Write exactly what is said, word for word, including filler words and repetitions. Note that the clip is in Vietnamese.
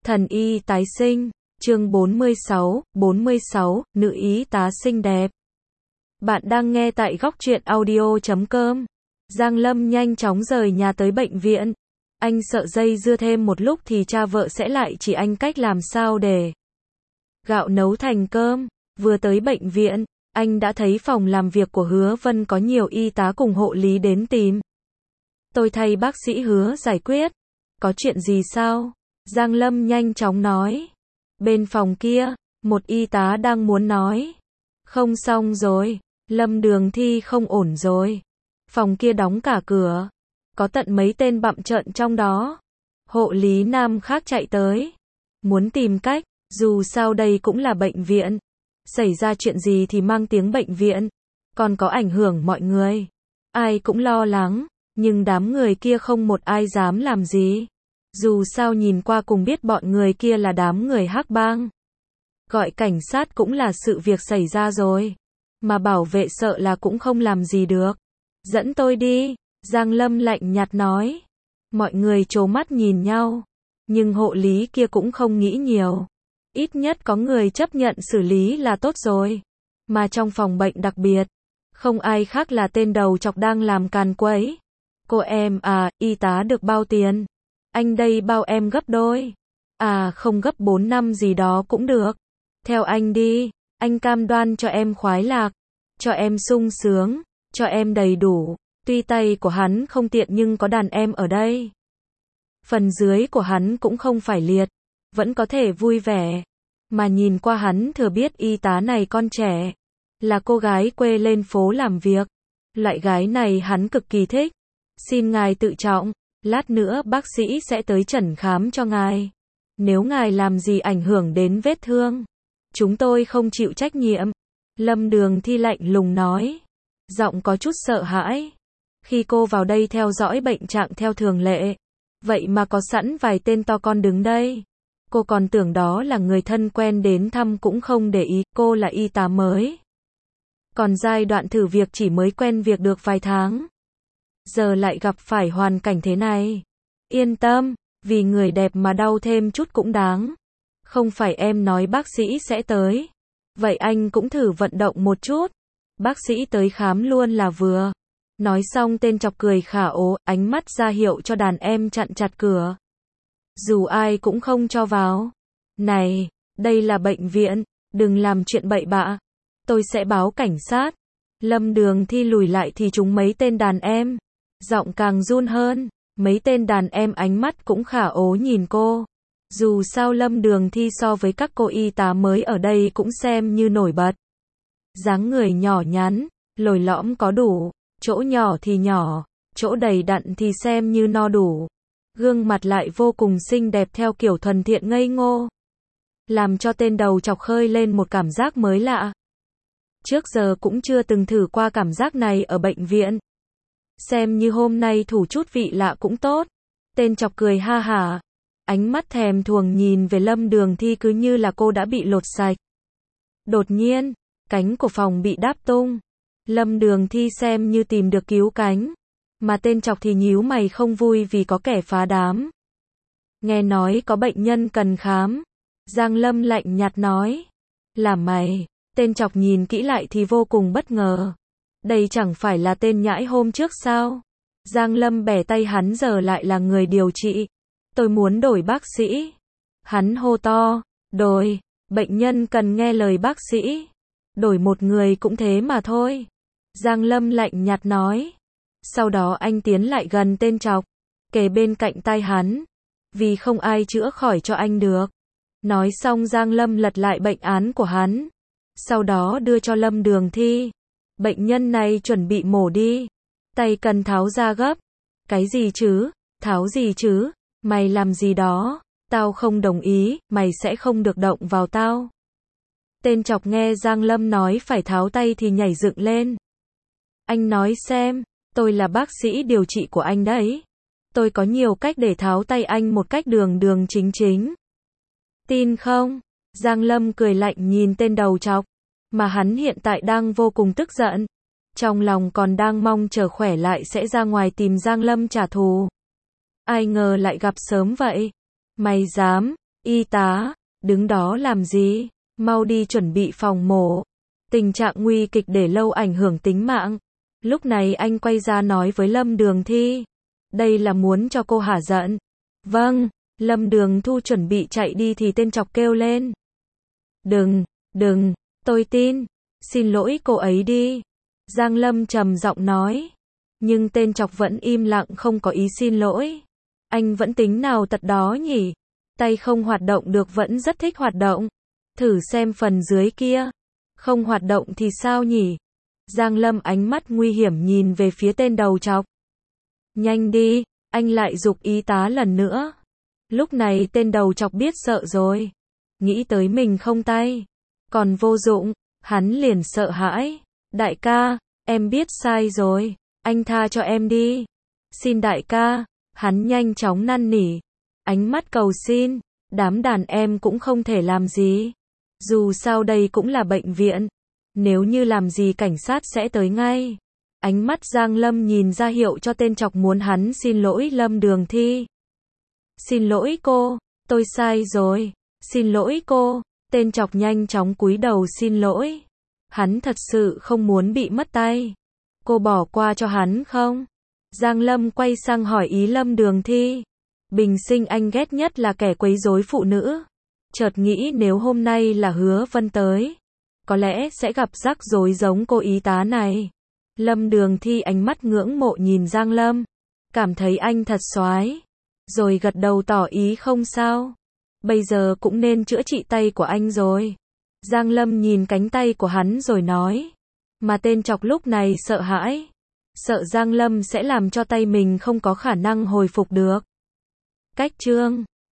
Thần y tái sinh, chương bốn mươi sáu, bốn mươi sáu, nữ y tá xinh đẹp. Bạn đang nghe tại góc truyện audio chấm com. Giang Lâm nhanh chóng rời nhà tới bệnh viện. Anh sợ dây dưa thêm một lúc thì cha vợ sẽ lại chỉ anh cách làm sao để gạo nấu thành cơm. Vừa tới bệnh viện, anh đã thấy phòng làm việc của Hứa Vân có nhiều y tá cùng hộ lý đến tìm. Tôi thay bác sĩ Hứa giải quyết. Có chuyện gì sao? Giang Lâm nhanh chóng nói. Bên phòng kia, một y tá đang muốn nói. Không xong rồi, Lâm Đường Thi không ổn rồi. Phòng kia đóng cả cửa. Có tận mấy tên bặm trợn trong đó. Hộ lý nam khác chạy tới. Muốn tìm cách, dù sao đây cũng là bệnh viện. Xảy ra chuyện gì thì mang tiếng bệnh viện. Còn có ảnh hưởng mọi người. Ai cũng lo lắng, nhưng đám người kia không một ai dám làm gì. Dù sao nhìn qua cùng biết bọn người kia là đám người hắc bang. Gọi cảnh sát cũng là sự việc xảy ra rồi. Mà bảo vệ sợ là cũng không làm gì được. Dẫn tôi đi, Giang Lâm lạnh nhạt nói. Mọi người trố mắt nhìn nhau. Nhưng hộ lý kia cũng không nghĩ nhiều. Ít nhất có người chấp nhận xử lý là tốt rồi. Mà trong phòng bệnh đặc biệt, không ai khác là tên đầu chọc đang làm càn quấy. Cô em à, y tá được bao tiền? Anh đây bao em gấp đôi. À không gấp bốn năm gì đó cũng được. Theo anh đi, anh cam đoan cho em khoái lạc. Cho em sung sướng, cho em đầy đủ. Tuy tay của hắn không tiện nhưng có đàn em ở đây. Phần dưới của hắn cũng không phải liệt. Vẫn có thể vui vẻ. Mà nhìn qua hắn thừa biết y tá này con trẻ. Là cô gái quê lên phố làm việc. Loại gái này hắn cực kỳ thích. Xin ngài tự trọng. Lát nữa bác sĩ sẽ tới chẩn khám cho ngài. Nếu ngài làm gì ảnh hưởng đến vết thương, chúng tôi không chịu trách nhiệm. Lâm Đường Thi lạnh lùng nói. Giọng có chút sợ hãi. Khi cô vào đây theo dõi bệnh trạng theo thường lệ. Vậy mà có sẵn vài tên to con đứng đây. Cô còn tưởng đó là người thân quen đến thăm cũng không để ý. Cô là y tá mới. Còn giai đoạn thử việc chỉ mới quen việc được vài tháng. Giờ lại gặp phải hoàn cảnh thế này. Yên tâm, vì người đẹp mà đau thêm chút cũng đáng. Không phải em nói bác sĩ sẽ tới. Vậy anh cũng thử vận động một chút. Bác sĩ tới khám luôn là vừa. Nói xong tên chọc cười khả ố, ánh mắt ra hiệu cho đàn em chặn chặt cửa. Dù ai cũng không cho vào. Này, đây là bệnh viện, đừng làm chuyện bậy bạ. Tôi sẽ báo cảnh sát. Lâm Đường Thi lùi lại thì chúng mấy tên đàn em. Giọng càng run hơn, mấy tên đàn em ánh mắt cũng khả ố nhìn cô. Dù sao Lâm Đường Thi so với các cô y tá mới ở đây cũng xem như nổi bật. Dáng người nhỏ nhắn, lồi lõm có đủ, chỗ nhỏ thì nhỏ, chỗ đầy đặn thì xem như no đủ. Gương mặt lại vô cùng xinh đẹp theo kiểu thuần thiện ngây ngô. Làm cho tên đầu chọc khơi lên một cảm giác mới lạ. Trước giờ cũng chưa từng thử qua cảm giác này ở bệnh viện. Xem như hôm nay thủ chút vị lạ cũng tốt. Tên chọc cười ha hả. Ánh mắt thèm thuồng nhìn về Lâm Đường Thi cứ như là cô đã bị lột sạch. Đột nhiên, cánh của phòng bị đáp tung. Lâm Đường Thi xem như tìm được cứu cánh. Mà tên chọc thì nhíu mày không vui vì có kẻ phá đám. Nghe nói có bệnh nhân cần khám. Giang Lâm lạnh nhạt nói. Là mày. Tên chọc nhìn kỹ lại thì vô cùng bất ngờ. Đây chẳng phải là tên nhãi hôm trước sao? Giang Lâm bẻ tay hắn giờ lại là người điều trị. Tôi muốn đổi bác sĩ. Hắn hô to. Đổi. Bệnh nhân cần nghe lời bác sĩ. Đổi một người cũng thế mà thôi. Giang Lâm lạnh nhạt nói. Sau đó anh tiến lại gần tên chọc. Kề bên cạnh tai hắn. Vì không ai chữa khỏi cho anh được. Nói xong Giang Lâm lật lại bệnh án của hắn. Sau đó đưa cho Lâm Đường Thi. Bệnh nhân này chuẩn bị mổ đi. Tay cần tháo ra gấp. Cái gì chứ? Tháo gì chứ? Mày làm gì đó? Tao không đồng ý, mày sẽ không được động vào tao. Tên chọc nghe Giang Lâm nói phải tháo tay thì nhảy dựng lên. Anh nói xem, tôi là bác sĩ điều trị của anh đấy. Tôi có nhiều cách để tháo tay anh một cách đường đường chính chính. Tin không? Giang Lâm cười lạnh nhìn tên đầu chọc. Mà hắn hiện tại đang vô cùng tức giận. Trong lòng còn đang mong chờ khỏe lại sẽ ra ngoài tìm Giang Lâm trả thù. Ai ngờ lại gặp sớm vậy. Mày dám, Y tá, đứng đó làm gì? Mau đi chuẩn bị phòng mổ. Tình trạng nguy kịch để lâu ảnh hưởng tính mạng. Lúc này anh quay ra nói với Lâm Đường Thi. Đây là muốn cho cô hả giận. Vâng, Lâm Đường Thu chuẩn bị chạy đi thì tên chọc kêu lên. Đừng, đừng, tôi tin. Xin lỗi cô ấy đi. Giang Lâm trầm giọng nói. Nhưng tên chọc vẫn im lặng không có ý xin lỗi. Anh vẫn tính nào tật đó nhỉ? Tay không hoạt động được vẫn rất thích hoạt động. Thử xem phần dưới kia. Không hoạt động thì sao nhỉ? Giang Lâm ánh mắt nguy hiểm nhìn về phía tên đầu chọc. Nhanh đi, anh lại giục y tá lần nữa. Lúc này tên đầu chọc biết sợ rồi. Nghĩ tới mình không tay. Còn vô dụng, hắn liền sợ hãi. Đại ca, em biết sai rồi. Anh tha cho em đi. Xin đại ca. Hắn nhanh chóng năn nỉ. Ánh mắt cầu xin. Đám đàn em cũng không thể làm gì. Dù sao đây cũng là bệnh viện. Nếu như làm gì cảnh sát sẽ tới ngay. Ánh mắt Giang Lâm nhìn ra hiệu cho tên chọc muốn hắn xin lỗi Lâm Đường Thi. Xin lỗi cô, tôi sai rồi. Xin lỗi cô. Tên chọc nhanh chóng cúi đầu xin lỗi. Hắn thật sự không muốn bị mất tay. Cô bỏ qua cho hắn không? Giang Lâm quay sang hỏi ý Lâm Đường Thi. Bình sinh anh ghét nhất là kẻ quấy rối phụ nữ. Chợt nghĩ nếu hôm nay là Hứa Vân tới, có lẽ sẽ gặp rắc rối giống cô y tá này. Lâm Đường Thi ánh mắt ngưỡng mộ nhìn Giang Lâm. Cảm thấy anh thật soái. Rồi gật đầu tỏ ý không sao. Bây giờ cũng nên chữa trị tay của anh rồi. Giang Lâm nhìn cánh tay của hắn rồi nói. Mà tên chọc lúc này sợ hãi. Sợ Giang Lâm sẽ làm cho tay mình không có khả năng hồi phục được. Cách chương